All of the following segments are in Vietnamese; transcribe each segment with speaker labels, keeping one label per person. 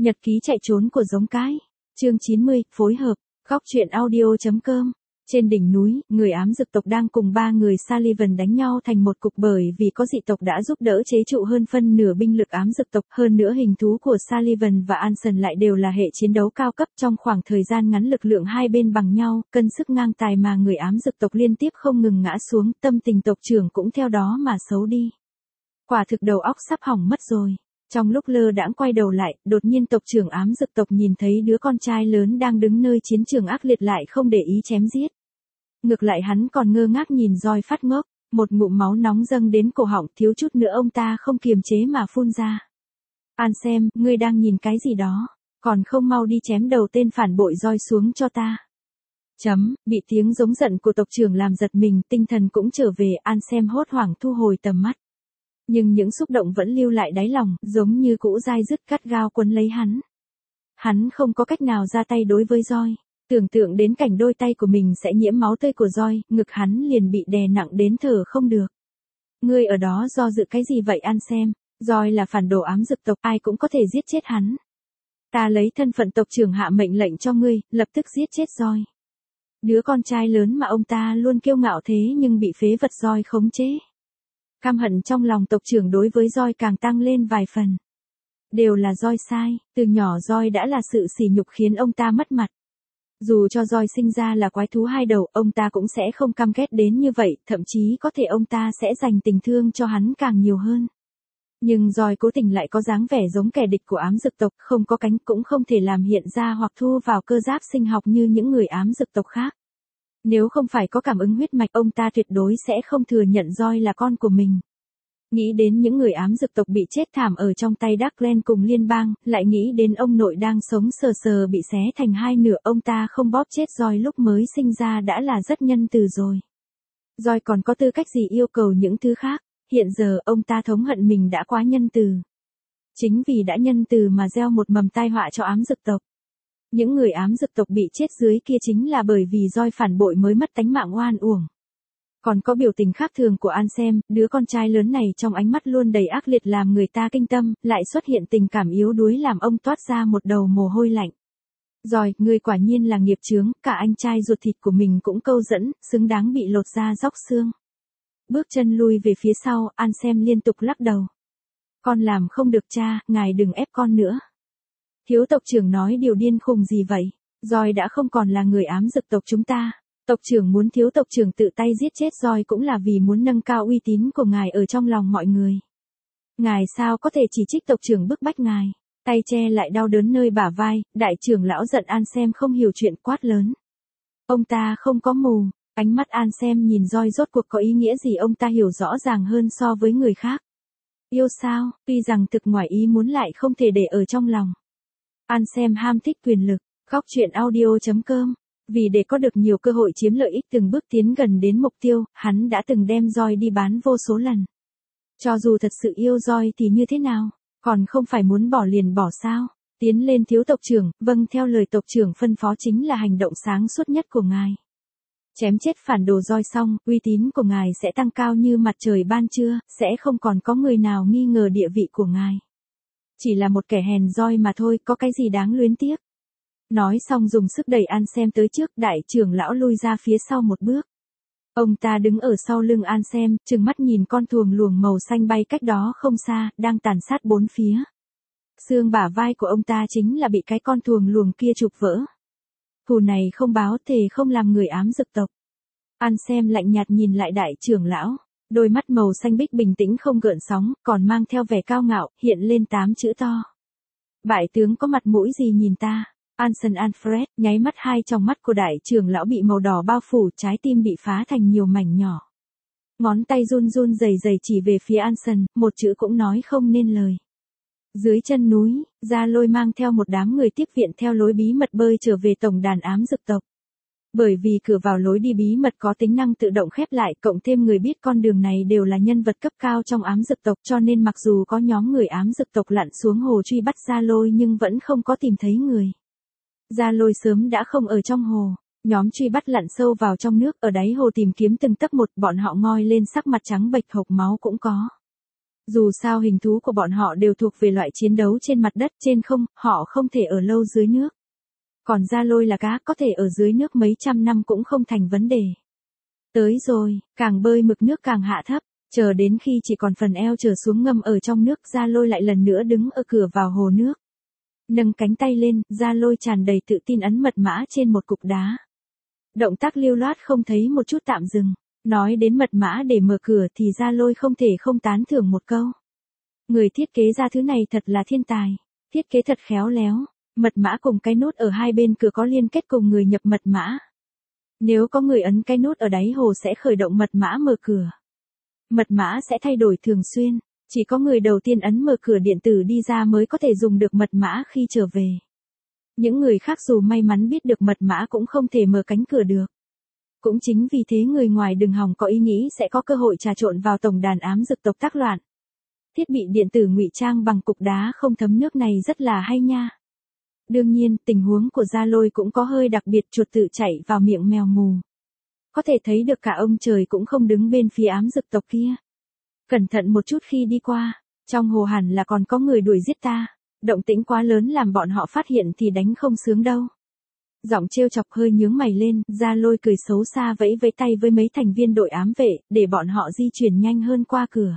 Speaker 1: Nhật ký chạy trốn của giống cái. Chương 90, phối hợp. Góc truyện audio.com. Trên đỉnh núi, người ám dực tộc đang cùng 3 người Sullivan đánh nhau thành một cục bởi vì có dị tộc đã giúp đỡ chế trụ hơn phân nửa binh lực ám dực tộc. Hơn nữa hình thú của Sullivan và Anson lại đều là hệ chiến đấu cao cấp. Trong khoảng thời gian ngắn lực lượng hai bên bằng nhau, cân sức ngang tài mà người ám dực tộc liên tiếp không ngừng ngã xuống. Tâm tình tộc trưởng cũng theo đó mà xấu đi. Quả thực đầu óc sắp hỏng mất rồi. Trong lúc lơ đãng quay đầu lại, đột nhiên tộc trưởng ám dực tộc nhìn thấy đứa con trai lớn đang đứng nơi chiến trường ác liệt lại không để ý chém giết. Ngược lại hắn còn ngơ ngác nhìn roi phát ngốc, một ngụm máu nóng dâng đến cổ họng, thiếu chút nữa ông ta không kiềm chế mà phun ra. Ansem, ngươi đang nhìn cái gì đó, còn không mau đi chém đầu tên phản bội roi xuống cho ta. Bị tiếng giống giận của tộc trưởng làm giật mình, tinh thần cũng trở về, Ansem hốt hoảng thu hồi tầm mắt. Nhưng những xúc động vẫn lưu lại đáy lòng, giống như cũ dai dứt cắt gao quấn lấy hắn. Hắn không có cách nào ra tay đối với roi. Tưởng tượng đến cảnh đôi tay của mình sẽ nhiễm máu tươi của roi, ngực hắn liền bị đè nặng đến thở không được. Ngươi ở đó do dự cái gì vậy Ansem? Roi là phản đồ ám dực tộc, ai cũng có thể giết chết hắn. Ta lấy thân phận tộc trưởng hạ mệnh lệnh cho ngươi, lập tức giết chết roi. Đứa con trai lớn mà ông ta luôn kiêu ngạo thế nhưng bị phế vật roi khống chế. Căm hận trong lòng tộc trưởng đối với roi càng tăng lên vài phần. Đều là roi sai, từ nhỏ roi đã là sự sỉ nhục khiến ông ta mất mặt. Dù cho roi sinh ra là quái thú hai đầu, ông ta cũng sẽ không căm ghét đến như vậy, thậm chí có thể ông ta sẽ dành tình thương cho hắn càng nhiều hơn. Nhưng roi cố tình lại có dáng vẻ giống kẻ địch của ám dực tộc, không có cánh cũng không thể làm hiện ra hoặc thu vào cơ giáp sinh học như những người ám dực tộc khác. Nếu không phải có cảm ứng huyết mạch, ông ta tuyệt đối sẽ không thừa nhận roi là con của mình. Nghĩ đến những người ám dực tộc bị chết thảm ở trong tay Darkland cùng liên bang, lại nghĩ đến ông nội đang sống sờ sờ bị xé thành hai nửa, ông ta không bóp chết roi lúc mới sinh ra đã là rất nhân từ rồi. Roi còn có tư cách gì yêu cầu những thứ khác, hiện giờ ông ta thống hận mình đã quá nhân từ. Chính vì đã nhân từ mà gieo một mầm tai họa cho ám dực tộc. Những người ám dực tộc bị chết dưới kia chính là bởi vì roi phản bội mới mất tánh mạng oan uổng. Còn có biểu tình khác thường của Ansem, đứa con trai lớn này trong ánh mắt luôn đầy ác liệt làm người ta kinh tâm, lại xuất hiện tình cảm yếu đuối làm ông toát ra một đầu mồ hôi lạnh. Roi, ngươi quả nhiên là nghiệp chướng, cả anh trai ruột thịt của mình cũng câu dẫn, xứng đáng bị lột da róc xương. Bước chân lui về phía sau, Ansem liên tục lắc đầu. Con làm không được cha, ngài đừng ép con nữa. Thiếu tộc trưởng nói điều điên khùng gì vậy? Roi đã không còn là người ám dực tộc chúng ta. Tộc trưởng muốn thiếu tộc trưởng tự tay giết chết roi cũng là vì muốn nâng cao uy tín của ngài ở trong lòng mọi người. Ngài sao có thể chỉ trích tộc trưởng bức bách ngài? Tay che lại đau đớn nơi bả vai, đại trưởng lão giận Ansem không hiểu chuyện quát lớn. Ông ta không có mù, ánh mắt Ansem nhìn roi rốt cuộc có ý nghĩa gì ông ta hiểu rõ ràng hơn so với người khác. Yêu sao, tuy rằng thực ngoài ý muốn lại không thể để ở trong lòng. Ansem ham thích quyền lực, góc truyện audio.com. Vì để có được nhiều cơ hội chiếm lợi ích từng bước tiến gần đến mục tiêu, hắn đã từng đem roi đi bán vô số lần. Cho dù thật sự yêu roi thì như thế nào, còn không phải muốn bỏ liền bỏ sao? Tiến lên thiếu tộc trưởng, vâng theo lời tộc trưởng phân phó chính là hành động sáng suốt nhất của ngài. Chém chết phản đồ roi xong, uy tín của ngài sẽ tăng cao như mặt trời ban trưa, sẽ không còn có người nào nghi ngờ địa vị của ngài. Chỉ là một kẻ hèn roi mà thôi, có cái gì đáng luyến tiếc. Nói xong dùng sức đẩy Ansem tới trước, đại trưởng lão lui ra phía sau một bước. Ông ta đứng ở sau lưng Ansem, trừng mắt nhìn con thuồng luồng màu xanh bay cách đó không xa, đang tàn sát bốn phía. Xương bả vai của ông ta chính là bị cái con thuồng luồng kia chụp vỡ. Thù này không báo thề không làm người ám dực tộc. Ansem lạnh nhạt nhìn lại đại trưởng lão, đôi mắt màu xanh biếc bình tĩnh không gợn sóng, còn mang theo vẻ cao ngạo, hiện lên 8 chữ to. Bại tướng có mặt mũi gì nhìn ta? Anson Alfred, nháy mắt hai tròng mắt của đại trưởng lão bị màu đỏ bao phủ, trái tim bị phá thành nhiều mảnh nhỏ. Ngón tay run run rẩy rẩy chỉ về phía Anson, một chữ cũng nói không nên lời. Dưới chân núi, Gia Lôi mang theo một đám người tiếp viện theo lối bí mật bơi trở về tổng đàn ám dực tộc. Bởi vì cửa vào lối đi bí mật có tính năng tự động khép lại, cộng thêm người biết con đường này đều là nhân vật cấp cao trong ám dực tộc, cho nên mặc dù có nhóm người ám dực tộc lặn xuống hồ truy bắt Gia Lôi nhưng vẫn không có tìm thấy người. Gia Lôi sớm đã không ở trong hồ, nhóm truy bắt lặn sâu vào trong nước, ở đáy hồ tìm kiếm từng tấc một, bọn họ ngoi lên sắc mặt trắng bệch hộc máu cũng có. Dù sao hình thú của bọn họ đều thuộc về loại chiến đấu trên mặt đất, trên không, họ không thể ở lâu dưới nước. Còn Gia Lôi là cá, có thể ở dưới nước mấy trăm năm cũng không thành vấn đề. Tới rồi, càng bơi mực nước càng hạ thấp, chờ đến khi chỉ còn phần eo trở xuống ngâm ở trong nước, Gia Lôi lại lần nữa đứng ở cửa vào hồ nước. Nâng cánh tay lên, Gia Lôi tràn đầy tự tin ấn mật mã trên một cục đá. Động tác lưu loát không thấy một chút tạm dừng. Nói đến mật mã để mở cửa thì Gia Lôi không thể không tán thưởng một câu. Người thiết kế ra thứ này thật là thiên tài. Thiết kế thật khéo léo. Mật mã cùng cái nút ở hai bên cửa có liên kết cùng người nhập mật mã. Nếu có người ấn cái nút ở đáy hồ sẽ khởi động mật mã mở cửa. Mật mã sẽ thay đổi thường xuyên. Chỉ có người đầu tiên ấn mở cửa điện tử đi ra mới có thể dùng được mật mã khi trở về. Những người khác dù may mắn biết được mật mã cũng không thể mở cánh cửa được. Cũng chính vì thế người ngoài đừng hòng có ý nghĩ sẽ có cơ hội trà trộn vào tổng đàn ám dực tộc tác loạn. Thiết bị điện tử ngụy trang bằng cục đá không thấm nước này rất là hay nha. Đương nhiên, tình huống của Gia Lôi cũng có hơi đặc biệt, chuột tự chạy vào miệng mèo mù. Có thể thấy được cả ông trời cũng không đứng bên phía ám dực tộc kia. Cẩn thận một chút khi đi qua, trong hồ hẳn là còn có người đuổi giết ta. Động tĩnh quá lớn làm bọn họ phát hiện thì đánh không sướng đâu. Giọng trêu chọc hơi nhướng mày lên, Gia Lôi cười xấu xa vẫy vẫy tay với mấy thành viên đội ám vệ, để bọn họ di chuyển nhanh hơn qua cửa.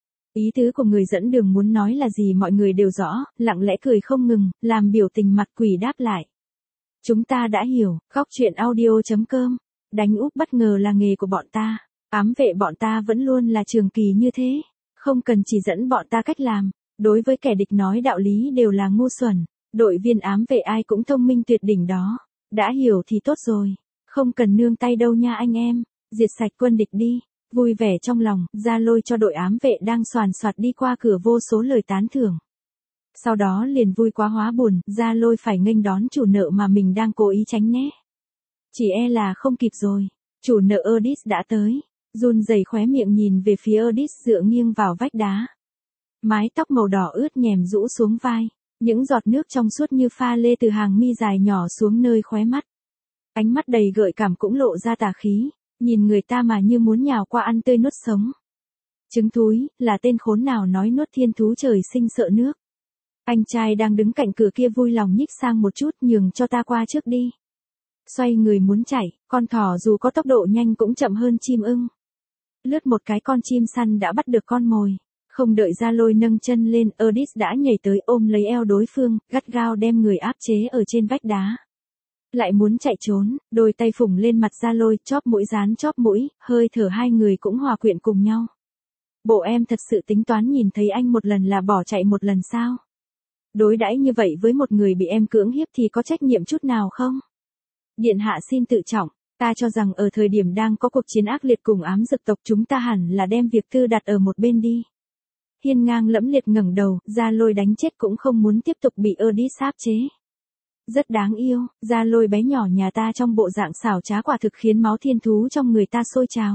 Speaker 1: Ý tứ của người dẫn đường muốn nói là gì mọi người đều rõ, lặng lẽ cười không ngừng, làm biểu tình mặt quỷ đáp lại. Chúng ta đã hiểu, góc truyện audio.com, đánh úp bất ngờ là nghề của bọn ta, ám vệ bọn ta vẫn luôn là trường kỳ như thế, không cần chỉ dẫn bọn ta cách làm, đối với kẻ địch nói đạo lý đều là ngu xuẩn, đội viên ám vệ ai cũng thông minh tuyệt đỉnh đó. Đã hiểu thì tốt rồi, không cần nương tay đâu nha anh em, diệt sạch quân địch đi. Vui vẻ trong lòng, Gia Lôi cho đội ám vệ đang soàn soạt đi qua cửa vô số lời tán thưởng. Sau đó liền vui quá hóa buồn, Gia Lôi phải nghênh đón chủ nợ mà mình đang cố ý tránh né. Chỉ e là không kịp rồi, chủ nợ Erdis đã tới, run rẩy khóe miệng nhìn về phía Erdis dựa nghiêng vào vách đá. Mái tóc màu đỏ ướt nhèm rũ xuống vai. Những giọt nước trong suốt như pha lê từ hàng mi dài nhỏ xuống nơi khóe mắt. Ánh mắt đầy gợi cảm cũng lộ ra tà khí, nhìn người ta mà như muốn nhào qua ăn tươi nuốt sống. Trứng thúi, là tên khốn nào nói nuốt thiên thú trời sinh sợ nước. Anh trai đang đứng cạnh cửa kia vui lòng nhích sang một chút, nhường cho ta qua trước đi. Xoay người muốn chạy, con thỏ dù có tốc độ nhanh cũng chậm hơn chim ưng. Lướt một cái con chim săn đã bắt được con mồi. Không đợi Gia Lôi nâng chân lên, Erdis đã nhảy tới ôm lấy eo đối phương, gắt gao đem người áp chế ở trên vách đá. Lại muốn chạy trốn, đôi tay phủng lên mặt Gia Lôi, chóp mũi dán chóp mũi, hơi thở hai người cũng hòa quyện cùng nhau. Bộ em thật sự tính toán nhìn thấy anh một lần là bỏ chạy một lần sao? Đối đãi như vậy với một người bị em cưỡng hiếp thì có trách nhiệm chút nào không? Điện hạ xin tự trọng, ta cho rằng ở thời điểm đang có cuộc chiến ác liệt cùng ám dực tộc chúng ta hẳn là đem việc tư đặt ở một bên đi. Hiên ngang lẫm liệt ngẩng đầu, Gia Lôi đánh chết cũng không muốn tiếp tục bị Erdis áp chế. Rất đáng yêu, Gia Lôi bé nhỏ nhà ta trong bộ dạng xảo trá quả thực khiến máu thiên thú trong người ta sôi trào.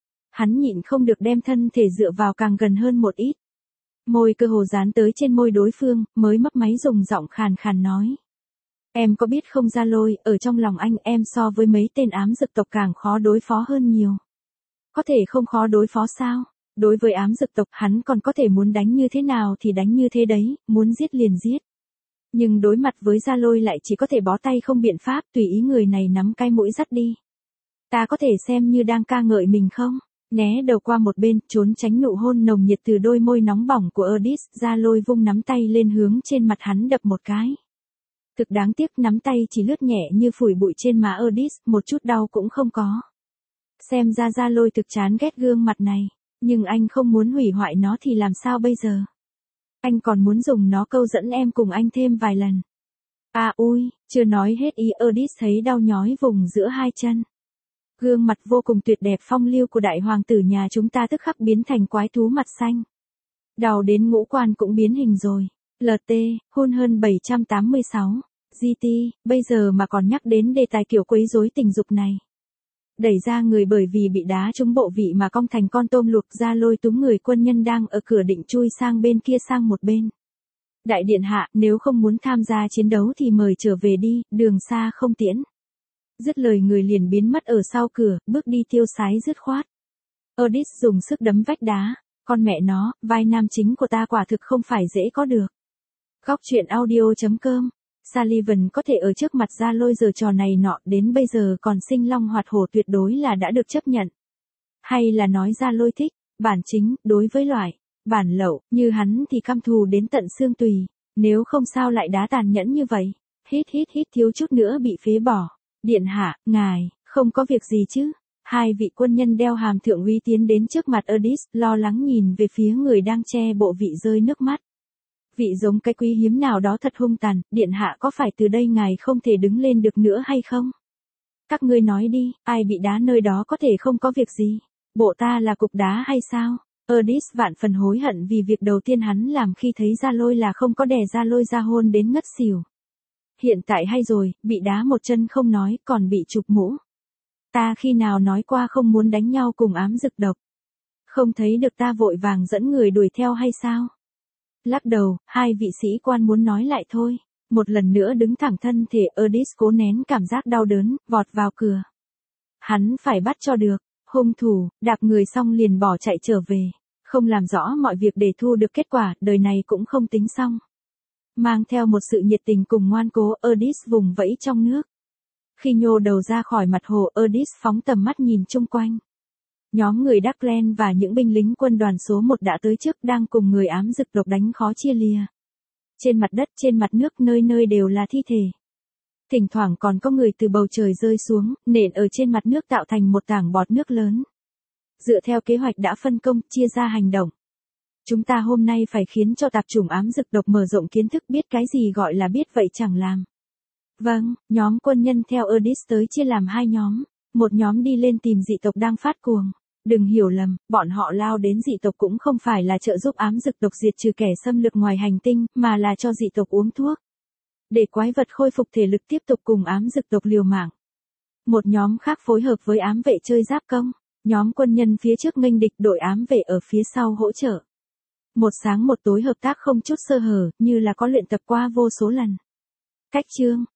Speaker 1: Hắn nhịn không được đem thân thể dựa vào càng gần hơn một ít. Môi cơ hồ dán tới trên môi đối phương, mới mấp máy dùng giọng khàn khàn nói. Em có biết không Gia Lôi, ở trong lòng anh em so với mấy tên ám dực tộc càng khó đối phó hơn nhiều. Có thể không khó đối phó sao? Đối với ám dực tộc hắn còn có thể muốn đánh như thế nào thì đánh như thế đấy, muốn giết liền giết. Nhưng đối mặt với Gia Lôi lại chỉ có thể bó tay không biện pháp, tùy ý người này nắm cái mũi dắt đi. Ta có thể xem như đang ca ngợi mình không? Né đầu qua một bên, trốn tránh nụ hôn nồng nhiệt từ đôi môi nóng bỏng của Erdis, Gia Lôi vung nắm tay lên hướng trên mặt hắn đập một cái. Thực đáng tiếc nắm tay chỉ lướt nhẹ như phủi bụi trên má Erdis, một chút đau cũng không có. Xem ra Gia Lôi thực chán ghét gương mặt này. Nhưng anh không muốn hủy hoại nó thì làm sao bây giờ? Anh còn muốn dùng nó câu dẫn em cùng anh thêm vài lần. À ui, chưa nói hết ý Erdis thấy đau nhói vùng giữa hai chân. Gương mặt vô cùng tuyệt đẹp phong lưu của đại hoàng tử nhà chúng ta tức khắc biến thành quái thú mặt xanh. Đau đến ngũ quan cũng biến hình rồi. LT, hôn hơn 786. GT, bây giờ mà còn nhắc đến đề tài kiểu quấy rối tình dục này. Đẩy ra người bởi vì bị đá trúng bộ vị mà cong thành con tôm luộc. Ra lôi túm người quân nhân đang ở cửa định chui sang bên kia sang một bên. Đại điện hạ, nếu không muốn tham gia chiến đấu thì mời trở về đi, đường xa không tiễn. Dứt lời người liền biến mất ở sau cửa, bước đi tiêu sái dứt khoát. Erdis dùng sức đấm vách đá. Con mẹ nó, vai nam chính của ta quả thực không phải dễ có được. Góc truyện audio.com. Sullivan có thể ở trước mặt ra lôi giở trò này nọ đến bây giờ còn sinh long hoạt hổ tuyệt đối là đã được chấp nhận. Hay là nói ra lôi thích, bản chính, đối với loại, bản lậu, như hắn thì căm thù đến tận xương tùy, nếu không sao lại đá tàn nhẫn như vậy. Hít thiếu chút nữa bị phế bỏ. Điện hạ, ngài, không có việc gì chứ? Hai vị quân nhân đeo hàm thượng úy tiến đến trước mặt Erdis, lo lắng nhìn về phía người đang che bộ vị rơi nước mắt. Vị giống cái quý hiếm nào đó thật hung tàn, điện hạ có phải từ đây ngài không thể đứng lên được nữa hay không? Các ngươi nói đi, ai bị đá nơi đó có thể không có việc gì? Bộ ta là cục đá hay sao? Erdis vạn phần hối hận vì việc đầu tiên hắn làm khi thấy Gia Lôi là không có đè Gia Lôi ra hôn đến ngất xỉu. Hiện tại hay rồi, bị đá một chân không nói, còn bị chụp mũ. Ta khi nào nói qua không muốn đánh nhau cùng ám dực độc? Không thấy được ta vội vàng dẫn người đuổi theo hay sao? Lắc đầu, hai vị sĩ quan muốn nói lại thôi. Một lần nữa đứng thẳng thân thể, Erdis cố nén cảm giác đau đớn, vọt vào cửa. Hắn phải bắt cho được. Hung thủ, đạp người xong liền bỏ chạy trở về. Không làm rõ mọi việc để thu được kết quả, đời này cũng không tính xong. Mang theo một sự nhiệt tình cùng ngoan cố, Erdis vùng vẫy trong nước. Khi nhô đầu ra khỏi mặt hồ, Erdis phóng tầm mắt nhìn chung quanh. Nhóm người Darkland và những binh lính quân đoàn số 1 đã tới trước đang cùng người ám dực độc đánh khó chia lìa. Trên mặt đất, trên mặt nước nơi nơi đều là thi thể. Thỉnh thoảng còn có người từ bầu trời rơi xuống, nện ở trên mặt nước tạo thành một tảng bọt nước lớn. Dựa theo kế hoạch đã phân công, chia ra hành động. Chúng ta hôm nay phải khiến cho tạp chủng ám dực độc mở rộng kiến thức biết cái gì gọi là biết vậy chẳng làm. Vâng, nhóm quân nhân theo Erdis tới chia làm hai nhóm. Một nhóm đi lên tìm dị tộc đang phát cuồng. Đừng hiểu lầm, bọn họ lao đến dị tộc cũng không phải là trợ giúp ám dực độc diệt trừ kẻ xâm lược ngoài hành tinh, mà là cho dị tộc uống thuốc. Để quái vật khôi phục thể lực tiếp tục cùng ám dực độc liều mạng. Một nhóm khác phối hợp với ám vệ chơi giáp công. Nhóm quân nhân phía trước nghênh địch, đội ám vệ ở phía sau hỗ trợ. Một sáng một tối hợp tác không chút sơ hở, như là có luyện tập qua vô số lần. Cách chương